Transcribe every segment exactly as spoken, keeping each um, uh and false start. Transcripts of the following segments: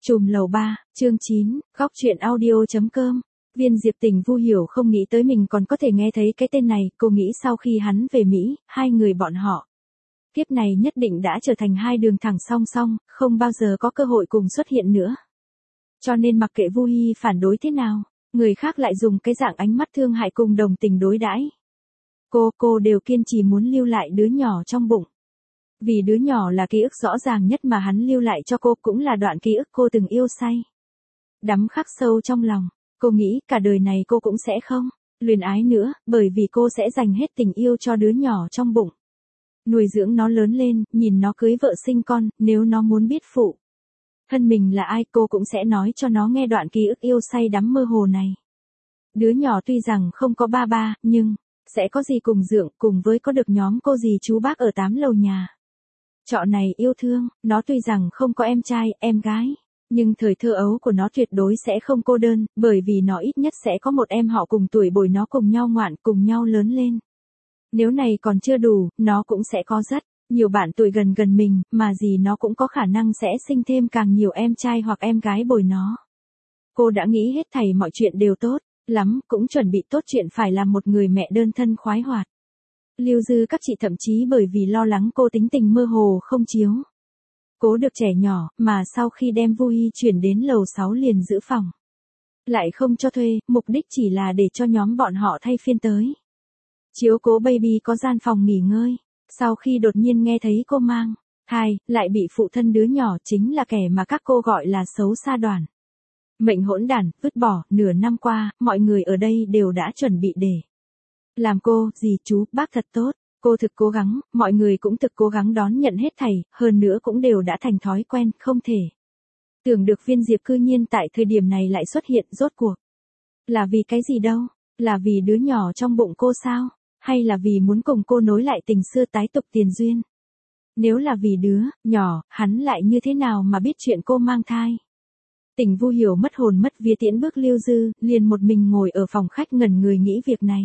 Chùm lầu ba, chương chín, góc truyện audio.com. Viên Diệp Tình Vu Hiểu không nghĩ tới mình còn có thể nghe thấy cái tên này, cô nghĩ sau khi hắn về Mỹ, hai người bọn họ kiếp này nhất định đã trở thành hai đường thẳng song song, không bao giờ có cơ hội cùng xuất hiện nữa. Cho nên mặc kệ Vu Hi phản đối thế nào, người khác lại dùng cái dạng ánh mắt thương hại cùng đồng tình đối đãi. Cô, cô đều kiên trì muốn lưu lại đứa nhỏ trong bụng. Vì đứa nhỏ là ký ức rõ ràng nhất mà hắn lưu lại cho cô, cũng là đoạn ký ức cô từng yêu say. Đắm khắc sâu trong lòng, cô nghĩ cả đời này cô cũng sẽ không luyến ái nữa, bởi vì cô sẽ dành hết tình yêu cho đứa nhỏ trong bụng. Nuôi dưỡng nó lớn lên, nhìn nó cưới vợ sinh con, nếu nó muốn biết phụ thân mình là ai, cô cũng sẽ nói cho nó nghe đoạn ký ức yêu say đắm mơ hồ này. Đứa nhỏ tuy rằng không có ba ba, nhưng sẽ có gì cùng dượng, cùng với có được nhóm cô dì chú bác ở tám lầu nhà trọ này yêu thương. Nó tuy rằng không có em trai, em gái, nhưng thời thơ ấu của nó tuyệt đối sẽ không cô đơn, bởi vì nó ít nhất sẽ có một em họ cùng tuổi bồi nó cùng nhau ngoạn, cùng nhau lớn lên. Nếu này còn chưa đủ, nó cũng sẽ có rất nhiều bạn tuổi gần gần mình, mà gì nó cũng có khả năng sẽ sinh thêm càng nhiều em trai hoặc em gái bồi nó. Cô đã nghĩ hết thảy mọi chuyện đều tốt lắm, cũng chuẩn bị tốt chuyện phải làm một người mẹ đơn thân khoái hoạt. Lưu Dư các chị thậm chí bởi vì lo lắng cô tính tình mơ hồ không chiếu cố được trẻ nhỏ, mà sau khi đem Vu Hi chuyển đến lầu sáu liền giữ phòng lại không cho thuê, mục đích chỉ là để cho nhóm bọn họ thay phiên tới chiếu cố baby có gian phòng nghỉ ngơi. Sau khi đột nhiên nghe thấy cô mang thai, lại bị phụ thân đứa nhỏ, chính là kẻ mà các cô gọi là xấu xa đoàn mệnh hỗn đản vứt bỏ, nửa năm qua, mọi người ở đây đều đã chuẩn bị để làm cô, dì chú, bác thật tốt. Cô thực cố gắng, mọi người cũng thực cố gắng đón nhận hết thảy, hơn nữa cũng đều đã thành thói quen, không thể tưởng được Viên Diệp cư nhiên tại thời điểm này lại xuất hiện. Rốt cuộc là vì cái gì đâu? Là vì đứa nhỏ trong bụng cô sao? Hay là vì muốn cùng cô nối lại tình xưa, tái tục tiền duyên? Nếu là vì đứa nhỏ, hắn lại như thế nào mà biết chuyện cô mang thai? Tỉnh Vu Hiểu mất hồn mất vía tiễn bước Lưu Dư, liền một mình ngồi ở phòng khách ngẩn người nghĩ việc này.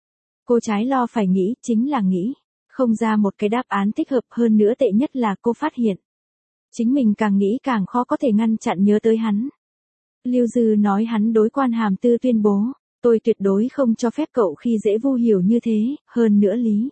Cô trái lo phải nghĩ, chính là nghĩ không ra một cái đáp án thích hợp, hơn nữa tệ nhất là cô phát hiện chính mình càng nghĩ càng khó có thể ngăn chặn nhớ tới hắn. Lưu Dư nói hắn đối Quan Hàm Tư tuyên bố, tôi tuyệt đối không cho phép cậu khi dễ Vu Hiểu như thế, hơn nữa lý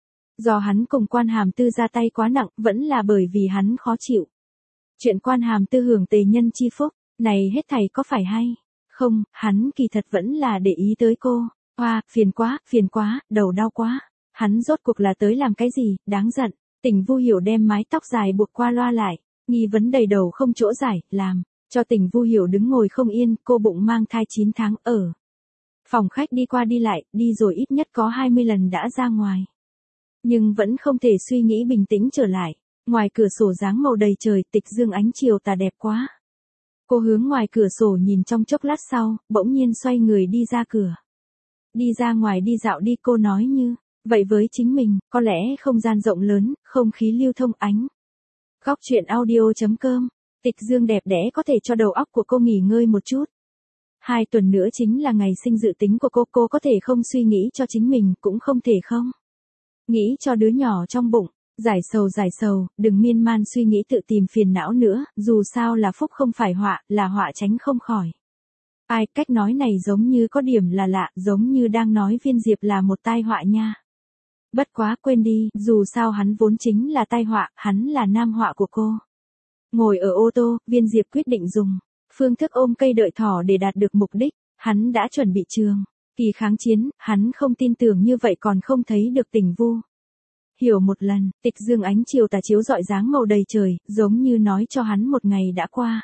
do hắn cùng Quan Hàm Tư ra tay quá nặng, vẫn là bởi vì hắn khó chịu chuyện Quan Hàm Tư hưởng tề nhân chi phúc. Này hết thảy có phải hay không, hắn kỳ thật vẫn là để ý tới cô. Hoa, phiền quá, phiền quá, đầu đau quá. Hắn rốt cuộc là tới làm cái gì, đáng giận. Tỉnh Vu Hiểu đem mái tóc dài buộc qua loa lại, nghi vấn đầy đầu không chỗ giải, làm cho Tỉnh Vu Hiểu đứng ngồi không yên. Cô bụng mang thai chín tháng, ở phòng khách đi qua đi lại, đi rồi ít nhất có hai mươi lần đã ra ngoài. Nhưng vẫn không thể suy nghĩ bình tĩnh trở lại. Ngoài cửa sổ dáng màu đầy trời, tịch dương ánh chiều tà đẹp quá. Cô hướng ngoài cửa sổ nhìn trong chốc lát sau, bỗng nhiên xoay người đi ra cửa. Đi ra ngoài đi dạo đi, cô nói như vậy với chính mình, có lẽ không gian rộng lớn, không khí lưu thông, ánh góc truyện audio.com. Tịch dương đẹp đẽ có thể cho đầu óc của cô nghỉ ngơi một chút. Hai tuần nữa chính là ngày sinh dự tính của cô, cô có thể không suy nghĩ cho chính mình, cũng không thể không nghĩ cho đứa nhỏ trong bụng. Giải sầu giải sầu, đừng miên man suy nghĩ tự tìm phiền não nữa, dù sao là phúc không phải họa, là họa tránh không khỏi. Ai, cách nói này giống như có điểm là lạ, giống như đang nói Viên Diệp là một tai họa nha. Bất quá quên đi, dù sao hắn vốn chính là tai họa, hắn là nam họa của cô. Ngồi ở ô tô, Viên Diệp quyết định dùng phương thức ôm cây đợi thỏ để đạt được mục đích. Hắn đã chuẩn bị trường kỳ kháng chiến, hắn không tin tưởng như vậy còn không thấy được Tỉnh Vu Hiểu một lần. Tịch dương ánh chiều tà chiếu rọi dáng màu đầy trời, giống như nói cho hắn một ngày đã qua.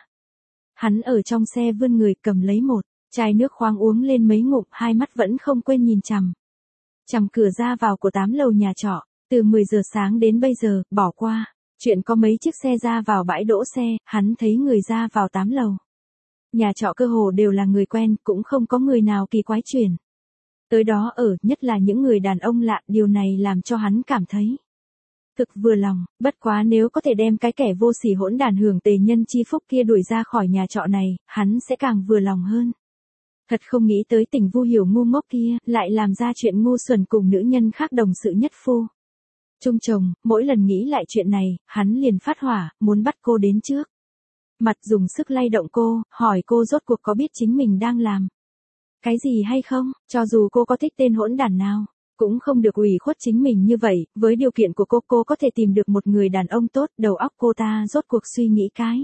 Hắn ở trong xe vươn người cầm lấy một chai nước khoáng uống lên mấy ngụm, hai mắt vẫn không quên nhìn chằm chằm cửa ra vào của tám lầu nhà trọ. Từ mười giờ sáng đến bây giờ, bỏ qua chuyện có mấy chiếc xe ra vào bãi đỗ xe, hắn thấy người ra vào tám lầu nhà trọ cơ hồ đều là người quen, cũng không có người nào kỳ quái chuyển tới đó ở, nhất là những người đàn ông lạ. Điều này làm cho hắn cảm thấy thực vừa lòng. Bất quá nếu có thể đem cái kẻ vô sỉ hỗn đản hưởng tề nhân chi phúc kia đuổi ra khỏi nhà trọ này, hắn sẽ càng vừa lòng hơn. Thật không nghĩ tới Tỉnh Vu Hiểu ngu ngốc kia lại làm ra chuyện ngu xuẩn cùng nữ nhân khác đồng sự nhất phu chung chồng. Mỗi lần nghĩ lại chuyện này, hắn liền phát hỏa, muốn bắt cô đến trước mặt dùng sức lay động cô, hỏi cô rốt cuộc có biết chính mình đang làm cái gì hay không, cho dù cô có thích tên hỗn đản nào, cũng không được ủy khuất chính mình như vậy, với điều kiện của cô, cô có thể tìm được một người đàn ông tốt, đầu óc cô ta rốt cuộc suy nghĩ cái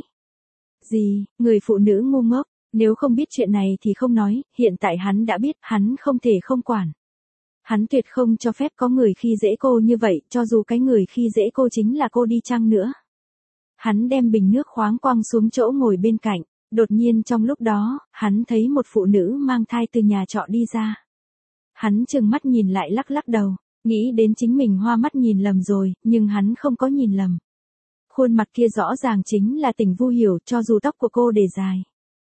gì, người phụ nữ ngu ngốc, nếu không biết chuyện này thì không nói, hiện tại hắn đã biết, hắn không thể không quản. Hắn tuyệt không cho phép có người khi dễ cô như vậy, cho dù cái người khi dễ cô chính là cô đi chăng nữa. Hắn đem bình nước khoáng quăng xuống chỗ ngồi bên cạnh, đột nhiên trong lúc đó, hắn thấy một phụ nữ mang thai từ nhà trọ đi ra. Hắn trừng mắt nhìn lại lắc lắc đầu, nghĩ đến chính mình hoa mắt nhìn lầm rồi, nhưng hắn không có nhìn lầm. Khuôn mặt kia rõ ràng chính là Tỉnh Vu Hiểu, cho dù tóc của cô để dài.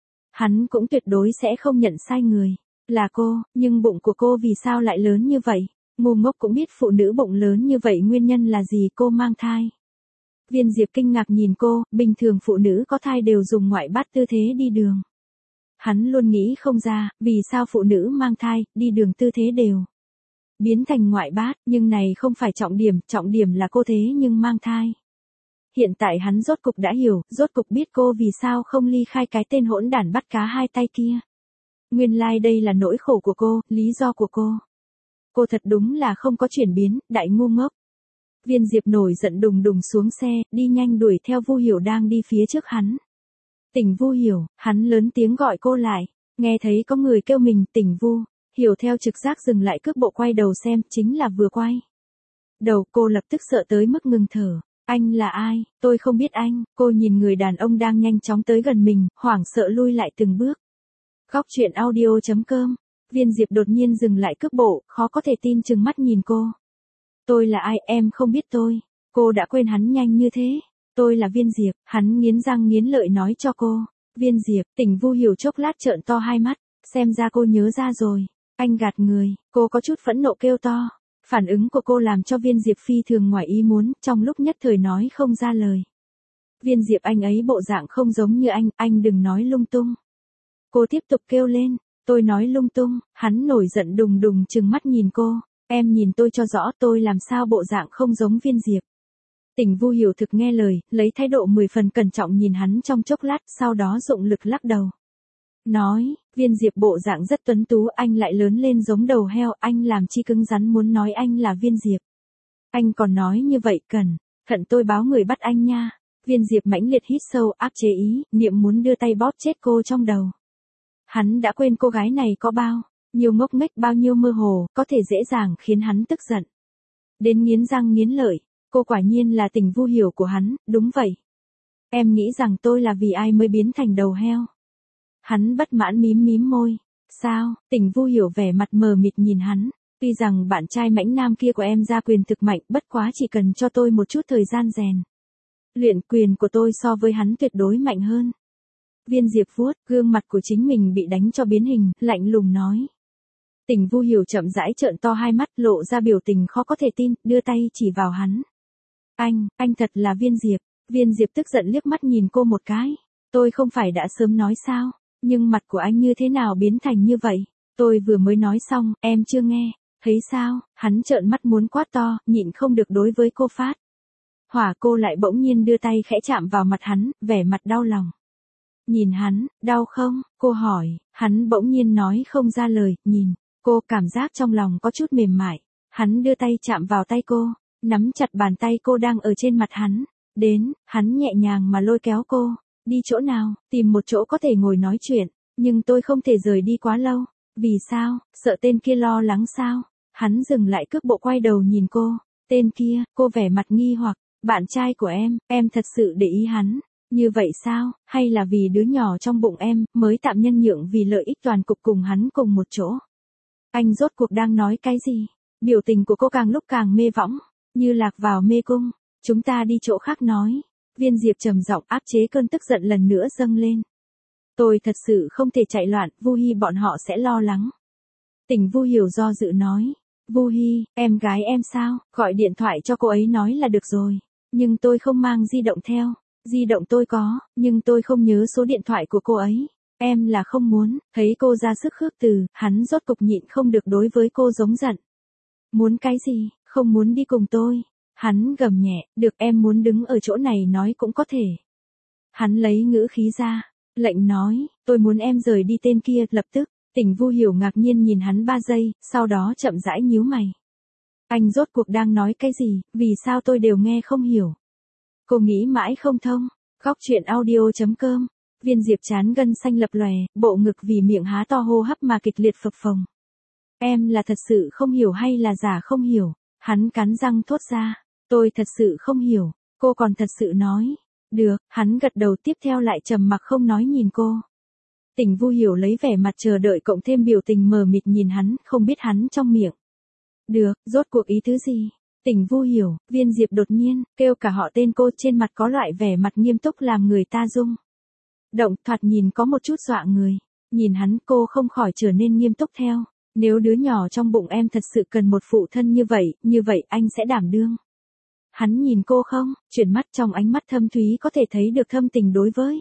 Hắn cũng tuyệt đối sẽ không nhận sai người. Là cô, nhưng bụng của cô vì sao lại lớn như vậy? Ngu ngốc cũng biết phụ nữ bụng lớn như vậy nguyên nhân là gì, cô mang thai. Viên Diệp kinh ngạc nhìn cô, bình thường phụ nữ có thai đều dùng ngoại bát tư thế đi đường. Hắn luôn nghĩ không ra, vì sao phụ nữ mang thai, đi đường tư thế đều biến thành ngoại bát, nhưng này không phải trọng điểm, trọng điểm là cô thế nhưng mang thai. Hiện tại hắn rốt cục đã hiểu, rốt cục biết cô vì sao không ly khai cái tên hỗn đản bắt cá hai tay kia. Nguyên lai like đây là nỗi khổ của cô, lý do của cô. Cô thật đúng là không có chuyển biến, đại ngu ngốc. Viên Diệp nổi giận đùng đùng xuống xe, đi nhanh đuổi theo Vu Hiểu đang đi phía trước hắn. Tỉnh Vu Hiểu, hắn lớn tiếng gọi cô lại, nghe thấy có người kêu mình, Tỉnh Vu Hiểu theo trực giác dừng lại cước bộ quay đầu xem, chính là vừa quay đầu, cô lập tức sợ tới mức ngừng thở. Anh là ai, tôi không biết anh, cô nhìn người đàn ông đang nhanh chóng tới gần mình, hoảng sợ lui lại từng bước. Góc truyện audio chấm com, Viên Diệp đột nhiên dừng lại cước bộ, khó có thể tin trừng mắt nhìn cô. Tôi là ai, em không biết tôi, cô đã quên hắn nhanh như thế. Tôi là Viên Diệp, hắn nghiến răng nghiến lợi nói cho cô. Viên Diệp, Tỉnh Vu Hiểu chốc lát trợn to hai mắt, xem ra cô nhớ ra rồi. Anh gạt người, cô có chút phẫn nộ kêu to. Phản ứng của cô làm cho Viên Diệp phi thường ngoài ý muốn, trong lúc nhất thời nói không ra lời. Viên Diệp, anh ấy bộ dạng không giống như anh, anh đừng nói lung tung. Cô tiếp tục kêu lên, tôi nói lung tung, hắn nổi giận đùng đùng trừng mắt nhìn cô, em nhìn tôi cho rõ tôi làm sao bộ dạng không giống Viên Diệp. Tỉnh Vu Hiểu thực nghe lời, lấy thái độ mười phần cẩn trọng nhìn hắn trong chốc lát, sau đó dụng lực lắc đầu. Nói, Viên Diệp bộ dạng rất tuấn tú, anh lại lớn lên giống đầu heo, anh làm chi cứng rắn muốn nói anh là Viên Diệp. Anh còn nói như vậy, cần, thận tôi báo người bắt anh nha. Viên Diệp mãnh liệt hít sâu, áp chế ý, niệm muốn đưa tay bóp chết cô trong đầu. Hắn đã quên cô gái này có bao nhiêu ngốc nghếch, bao nhiêu mơ hồ, có thể dễ dàng khiến hắn tức giận. Đến nghiến răng nghiến lợi, cô quả nhiên là Tỉnh Vu Hiểu của hắn, đúng vậy. Em nghĩ rằng tôi là vì ai mới biến thành đầu heo. Hắn bất mãn mím mím môi. Sao, Tỉnh Vu Hiểu vẻ mặt mờ mịt nhìn hắn. Tuy rằng bạn trai mãnh nam kia của em ra quyền thực mạnh, bất quá chỉ cần cho tôi một chút thời gian rèn luyện, quyền của tôi so với hắn tuyệt đối mạnh hơn. Viên Diệp vuốt, gương mặt của chính mình bị đánh cho biến hình, lạnh lùng nói. Tỉnh Vu Hiểu chậm rãi trợn to hai mắt, lộ ra biểu tình khó có thể tin, đưa tay chỉ vào hắn. Anh, anh thật là Viên Diệp. Viên Diệp tức giận liếc mắt nhìn cô một cái. Tôi không phải đã sớm nói sao, nhưng mặt của anh như thế nào biến thành như vậy? Tôi vừa mới nói xong, em chưa nghe, thấy sao? Hắn trợn mắt muốn quát to, nhịn không được đối với cô phát hỏa. Cô lại bỗng nhiên đưa tay khẽ chạm vào mặt hắn, vẻ mặt đau lòng. Nhìn hắn, đau không? Cô hỏi, hắn bỗng nhiên nói không ra lời, nhìn, cô cảm giác trong lòng có chút mềm mại. Hắn đưa tay chạm vào tay cô, nắm chặt bàn tay cô đang ở trên mặt hắn. Đến, hắn nhẹ nhàng mà lôi kéo cô. Đi chỗ nào, tìm một chỗ có thể ngồi nói chuyện, nhưng tôi không thể rời đi quá lâu. Vì sao, sợ tên kia lo lắng sao? Hắn dừng lại cước bộ quay đầu nhìn cô. Tên kia, cô vẻ mặt nghi hoặc, bạn trai của em, em thật sự để ý hắn. Như vậy sao, hay là vì đứa nhỏ trong bụng em, mới tạm nhân nhượng vì lợi ích toàn cục cùng hắn cùng một chỗ? Anh rốt cuộc đang nói cái gì? Biểu tình của cô càng lúc càng mê võng, như lạc vào mê cung. Chúng ta đi chỗ khác nói. Viên Diệp trầm giọng áp chế cơn tức giận lần nữa dâng lên. Tôi thật sự không thể chạy loạn, Vu Hi bọn họ sẽ lo lắng. Tỉnh Vu Hiểu do dự nói. Vu Hi, em gái em sao, gọi điện thoại cho cô ấy nói là được rồi. Nhưng tôi không mang di động theo. Di động tôi có, nhưng tôi không nhớ số điện thoại của cô ấy. Em là không muốn, thấy cô ra sức khước từ, hắn rốt cục nhịn không được đối với cô giống giận. Muốn cái gì, không muốn đi cùng tôi. Hắn gầm nhẹ, được em muốn đứng ở chỗ này nói cũng có thể. Hắn lấy ngữ khí ra, lệnh nói, tôi muốn em rời đi tên kia, lập tức. Tỉnh Vu Hiểu ngạc nhiên nhìn hắn ba giây, sau đó chậm rãi nhíu mày. Anh rốt cuộc đang nói cái gì, vì sao tôi đều nghe không hiểu. Cô nghĩ mãi không thông. Góc truyện audio.com. Viên Diệp chán gân xanh lập lòe, bộ ngực vì miệng há to hô hấp mà kịch liệt phập phồng. Em là thật sự không hiểu hay là giả không hiểu? Hắn cắn răng thốt ra. Tôi thật sự không hiểu. Cô còn thật sự nói. Được, hắn gật đầu, tiếp theo lại trầm mặc không nói nhìn cô. Tỉnh Vu Hiểu lấy vẻ mặt chờ đợi cộng thêm biểu tình mờ mịt nhìn hắn, không biết hắn trong miệng. Được, rốt cuộc ý thứ gì? Tỉnh Vu Hiểu, Viên Diệp đột nhiên, kêu cả họ tên cô, trên mặt có loại vẻ mặt nghiêm túc làm người ta rung động, thoạt nhìn có một chút dọa người. Nhìn hắn, cô không khỏi trở nên nghiêm túc theo. Nếu đứa nhỏ trong bụng em thật sự cần một phụ thân như vậy, như vậy anh sẽ đảm đương. Hắn nhìn cô không, chuyển mắt, trong ánh mắt thâm thúy có thể thấy được thâm tình đối với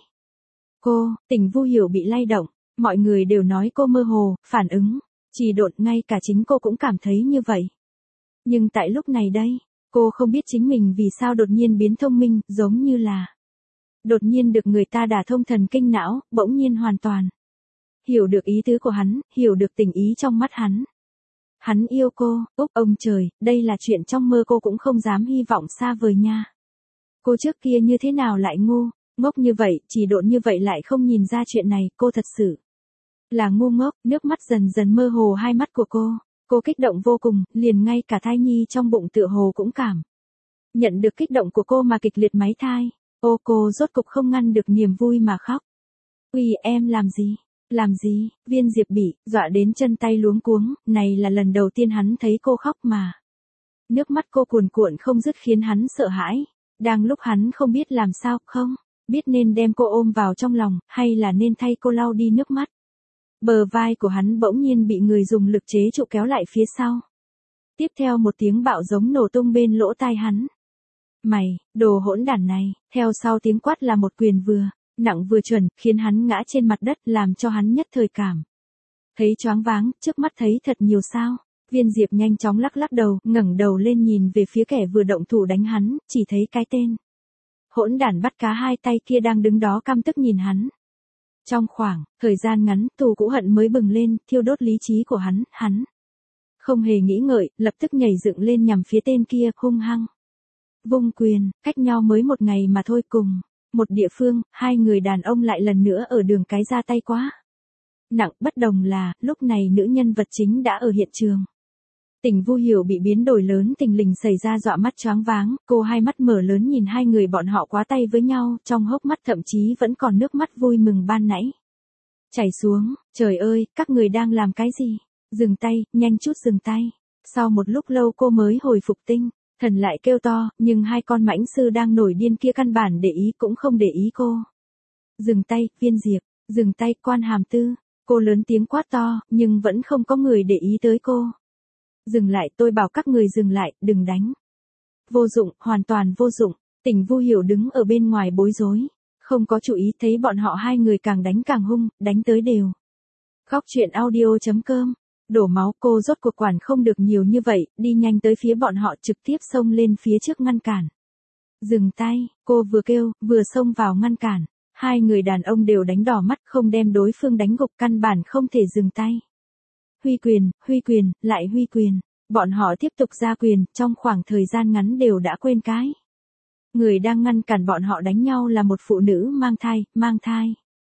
cô. Tỉnh Vu Hiểu bị lay động, mọi người đều nói cô mơ hồ, phản ứng trì độn, ngay cả chính cô cũng cảm thấy như vậy. Nhưng tại lúc này đây, cô không biết chính mình vì sao đột nhiên biến thông minh, giống như là đột nhiên được người ta đả thông thần kinh não, bỗng nhiên hoàn toàn hiểu được ý tứ của hắn, hiểu được tình ý trong mắt hắn. Hắn yêu cô, úc ông trời, đây là chuyện trong mơ cô cũng không dám hy vọng xa vời nha. Cô trước kia như thế nào lại ngu, ngốc như vậy, chỉ độn như vậy lại không nhìn ra chuyện này, cô thật sự là ngu ngốc. Nước mắt dần dần mơ hồ hai mắt của cô. Cô kích động vô cùng, liền ngay cả thai nhi trong bụng tựa hồ cũng cảm nhận được kích động của cô mà kịch liệt máy thai. Ô, cô rốt cục không ngăn được niềm vui mà khóc. Uy, em làm gì? Làm gì? Viên Diệp bị dọa đến chân tay luống cuống, này là lần đầu tiên hắn thấy cô khóc mà. Nước mắt cô cuồn cuộn không dứt khiến hắn sợ hãi. Đang lúc hắn không biết làm sao, không biết nên đem cô ôm vào trong lòng, hay là nên thay cô lau đi nước mắt. Bờ vai của hắn bỗng nhiên bị người dùng lực chế trụ kéo lại phía sau. Tiếp theo một tiếng bạo giống nổ tung bên lỗ tai hắn. Mày, đồ hỗn đản này, theo sau tiếng quát là một quyền vừa nặng vừa chuẩn, khiến hắn ngã trên mặt đất, làm cho hắn nhất thời cảm thấy choáng váng, trước mắt thấy thật nhiều sao. Viên Diệp nhanh chóng lắc lắc đầu, ngẩng đầu lên nhìn về phía kẻ vừa động thủ đánh hắn, chỉ thấy cái tên hỗn đản bắt cá hai tay kia đang đứng đó căm tức nhìn hắn. Trong khoảng thời gian ngắn, thù cũ hận mới bừng lên, thiêu đốt lý trí của hắn, hắn không hề nghĩ ngợi, lập tức nhảy dựng lên nhằm phía tên kia, hung hăng vung quyền. Cách nhau mới một ngày mà thôi, cùng một địa phương, hai người đàn ông lại lần nữa ở đường cái ra tay quá nặng. Bất đồng là, lúc này nữ nhân vật chính đã ở hiện trường. Tỉnh Vu Hiểu bị biến đổi lớn tình lình xảy ra dọa mắt choáng váng, cô hai mắt mở lớn nhìn hai người bọn họ quá tay với nhau, trong hốc mắt thậm chí vẫn còn nước mắt vui mừng ban nãy chảy xuống. Trời ơi, các người đang làm cái gì? Dừng tay, nhanh chút dừng tay. Sau một lúc lâu cô mới hồi phục tinh thần lại kêu to, nhưng hai con mãnh sư đang nổi điên kia căn bản để ý cũng không để ý cô. Dừng tay, Viên Diệp, dừng tay, Quan Hàm Tư. Cô lớn tiếng quát to, nhưng vẫn không có người để ý tới cô. Dừng lại, tôi bảo các người dừng lại, đừng đánh. Vô dụng, hoàn toàn vô dụng. Tỉnh Vu Hiểu đứng ở bên ngoài bối rối, không có chú ý, thấy bọn họ hai người càng đánh càng hung, đánh tới đều. Góc truyện audio.com. Đổ máu, cô rốt cuộc quản không được nhiều như vậy, đi nhanh tới phía bọn họ, trực tiếp xông lên phía trước ngăn cản. Dừng tay, cô vừa kêu, vừa xông vào ngăn cản. Hai người đàn ông đều đánh đỏ mắt, không đem đối phương đánh gục, căn bản không thể dừng tay. Huy quyền, huy quyền, lại huy quyền. Bọn họ tiếp tục ra quyền, trong khoảng thời gian ngắn đều đã quên cái. Người đang ngăn cản bọn họ đánh nhau là một phụ nữ mang thai, mang thai.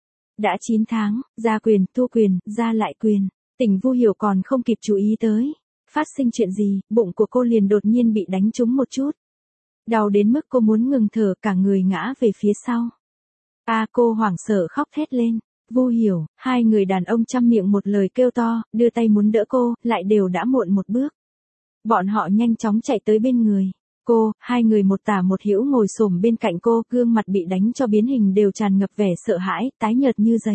Đã chín tháng, ra quyền, thu quyền, ra lại quyền. Tỉnh Vu Hiểu còn không kịp chú ý tới phát sinh chuyện gì, bụng của cô liền đột nhiên bị đánh trúng một chút. Đau đến mức cô muốn ngừng thở, cả người ngã về phía sau. A à, cô hoảng sợ khóc thét lên. Vu Hiểu, hai người đàn ông trăm miệng một lời kêu to, đưa tay muốn đỡ cô, lại đều đã muộn một bước. Bọn họ nhanh chóng chạy tới bên người cô, hai người một tả một hữu ngồi xổm bên cạnh cô, gương mặt bị đánh cho biến hình đều tràn ngập vẻ sợ hãi, tái nhợt như giấy.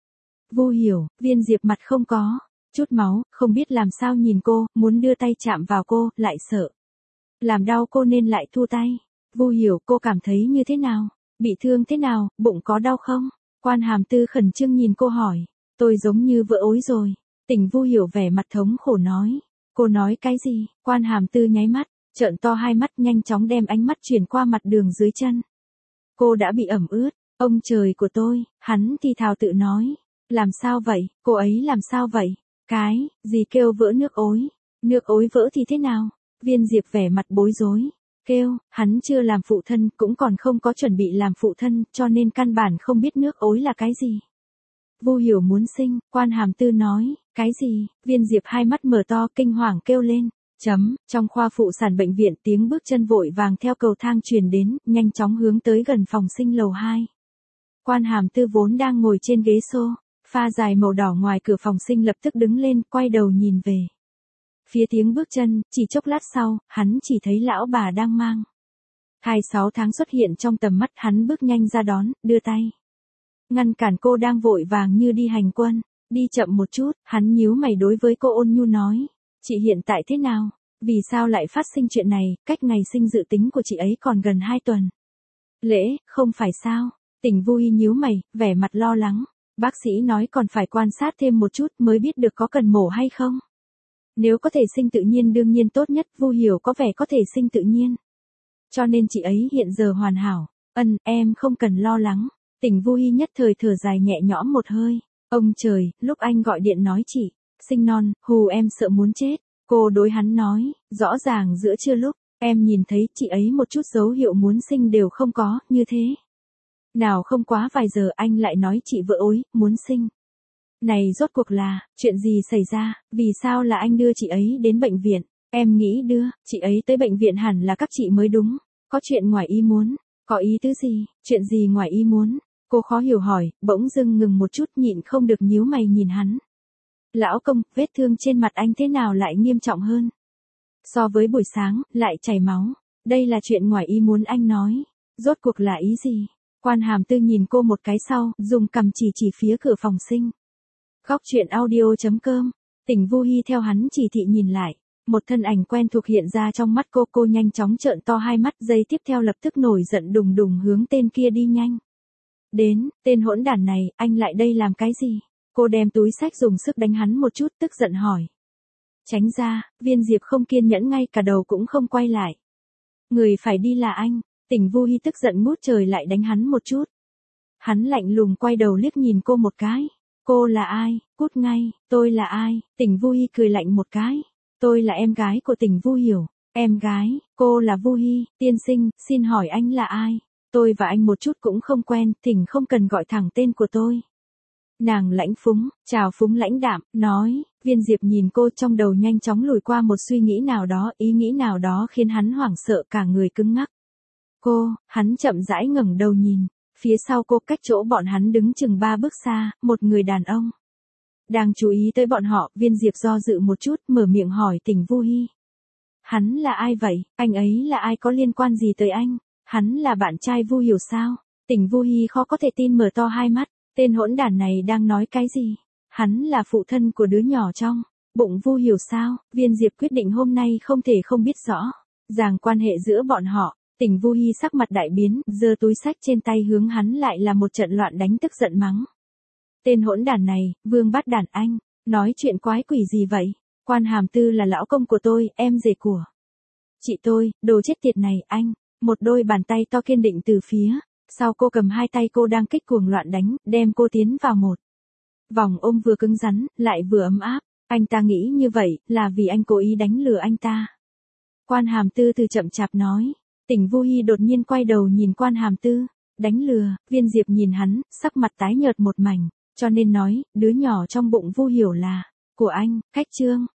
Vu Hiểu, Viên Diệp mặt không có chút máu, không biết làm sao nhìn cô, muốn đưa tay chạm vào cô, lại sợ làm đau cô nên lại thu tay. Vu Hiểu, cô cảm thấy như thế nào? Bị thương thế nào, bụng có đau không? Quan Hàm Tư khẩn trương nhìn cô hỏi. Tôi giống như vỡ ối rồi. Tỉnh Vu Hiểu vẻ mặt thống khổ nói. Cô nói cái gì? Quan Hàm Tư nháy mắt, trợn to hai mắt, nhanh chóng đem ánh mắt chuyển qua mặt đường dưới chân. Cô đã bị ẩm ướt, Ông trời của tôi, hắn thì thào tự nói. Làm sao vậy, cô ấy làm sao vậy? Cái, gì kêu vỡ nước ối? Nước ối vỡ thì thế nào? Viên Diệp vẻ mặt bối rối. Kêu, hắn chưa làm phụ thân, cũng còn không có chuẩn bị làm phụ thân, cho nên căn bản không biết nước ối là cái gì. Vu Hiểu muốn sinh, Quan Hàm Tư nói, cái gì? Viên Diệp hai mắt mở to kinh hoàng kêu lên. Chấm, trong khoa phụ sản bệnh viện tiếng bước chân vội vàng theo cầu thang truyền đến, nhanh chóng hướng tới gần phòng sinh lầu hai. Quan Hàm Tư vốn đang ngồi trên ghế xô, pha dài màu đỏ ngoài cửa phòng sinh lập tức đứng lên, quay đầu nhìn về. Phía tiếng bước chân, chỉ chốc lát sau, hắn chỉ thấy lão bà đang mang thai sáu tháng xuất hiện trong tầm mắt, hắn bước nhanh ra đón, đưa tay ngăn cản cô đang vội vàng như đi hành quân. Đi chậm một chút, hắn nhíu mày đối với cô ôn nhu nói. Chị hiện tại thế nào? Vì sao lại phát sinh chuyện này? Cách ngày sinh dự tính của chị ấy còn gần hai tuần. Lễ, không phải sao? Tỉnh Vui nhíu mày, vẻ mặt lo lắng. Bác sĩ nói còn phải quan sát thêm một chút mới biết được có cần mổ hay không. Nếu có thể sinh tự nhiên đương nhiên tốt nhất, Vu Hiểu có vẻ có thể sinh tự nhiên. Cho nên chị ấy hiện giờ hoàn hảo. Ân, em không cần lo lắng. Tỉnh Vui nhất thời thở dài nhẹ nhõm một hơi. Ông trời, lúc anh gọi điện nói chị sinh non, hù em sợ muốn chết. Cô đối hắn nói, rõ ràng giữa trưa lúc em nhìn thấy chị ấy một chút dấu hiệu muốn sinh đều không có, như thế. Nào không quá vài giờ anh lại nói chị vợ ối, muốn sinh. Này rốt cuộc là, chuyện gì xảy ra, vì sao là anh đưa chị ấy đến bệnh viện? Em nghĩ đưa, chị ấy tới bệnh viện hẳn là các chị mới đúng. Có chuyện ngoài ý muốn, có ý tứ gì, chuyện gì ngoài ý muốn? Cô khó hiểu hỏi, bỗng dưng ngừng một chút nhịn không được nhíu mày nhìn hắn. Lão công, vết thương trên mặt anh thế nào lại nghiêm trọng hơn? So với buổi sáng, lại chảy máu. Đây là chuyện ngoài ý muốn anh nói. Rốt cuộc là ý gì? Quan Hàm Tư nhìn cô một cái sau, dùng cằm chỉ chỉ phía cửa phòng sinh. Góc truyện audio chấm com. Tỉnh Vu Hi theo hắn chỉ thị nhìn lại. Một thân ảnh quen thuộc hiện ra trong mắt cô, cô nhanh chóng trợn to hai mắt, giây tiếp theo lập tức nổi giận đùng đùng hướng tên kia đi nhanh. Đến, tên hỗn đản này, anh lại đây làm cái gì? Cô đem túi xách dùng sức đánh hắn một chút, tức giận hỏi. Tránh ra, Viên Diệp không kiên nhẫn ngay cả đầu cũng không quay lại. Người phải đi là anh. Tỉnh Vu Hi tức giận ngút trời lại đánh hắn một chút. Hắn lạnh lùng quay đầu liếc nhìn cô một cái. Cô là ai? Cút ngay. Tôi là ai? Tỉnh Vu Hi cười lạnh một cái. Tôi là em gái của Tỉnh Vu Hiểu. Em gái? Cô là Vu Hi. Tiên sinh, xin hỏi anh là ai? Tôi và anh một chút cũng không quen, thỉnh không cần gọi thẳng tên của tôi. Nàng lãnh phúng, chào phúng lãnh đạm, nói. Viên Diệp nhìn cô, trong đầu nhanh chóng lùi qua một suy nghĩ nào đó, ý nghĩ nào đó khiến hắn hoảng sợ cả người cứng ngắc. Cô, hắn chậm rãi ngẩng đầu nhìn. Phía sau cô, cách chỗ bọn hắn đứng chừng ba bước xa, một người đàn ông đang chú ý tới bọn họ. Viên Diệp do dự một chút, mở miệng hỏi Tỉnh Vu Hi. Hắn là ai vậy? Anh ấy là ai, có liên quan gì tới anh? Hắn là bạn trai Vu Hiểu sao? Tỉnh Vu Hi khó có thể tin mở to hai mắt. Tên hỗn đản này đang nói cái gì? Hắn là phụ thân của đứa nhỏ trong bụng Vu Hiểu sao? Viên Diệp quyết định hôm nay không thể không biết rõ ràng quan hệ giữa bọn họ. Tỉnh Vu Hi sắc mặt đại biến, giơ túi xách trên tay hướng hắn lại là một trận loạn đánh, tức giận mắng. Tên hỗn đản này, vương bát đản anh, nói chuyện quái quỷ gì vậy? Quan Hàm Tư là lão công của tôi, em rể của chị tôi, đồ chết tiệt này, anh. Một đôi bàn tay to kiên định từ phía sau cô cầm hai tay cô đang kích cuồng loạn đánh, đem cô tiến vào một vòng ôm vừa cứng rắn, lại vừa ấm áp. Anh ta nghĩ như vậy, là vì anh cố ý đánh lừa anh ta. Quan Hàm Tư từ chậm chạp nói. Tỉnh Vu Hi đột nhiên quay đầu nhìn Quan Hàm Tư. Đánh lừa? Viên Diệp nhìn hắn, sắc mặt tái nhợt một mảnh. Cho nên nói, đứa nhỏ trong bụng Vu Hiểu là của anh. Khách trương.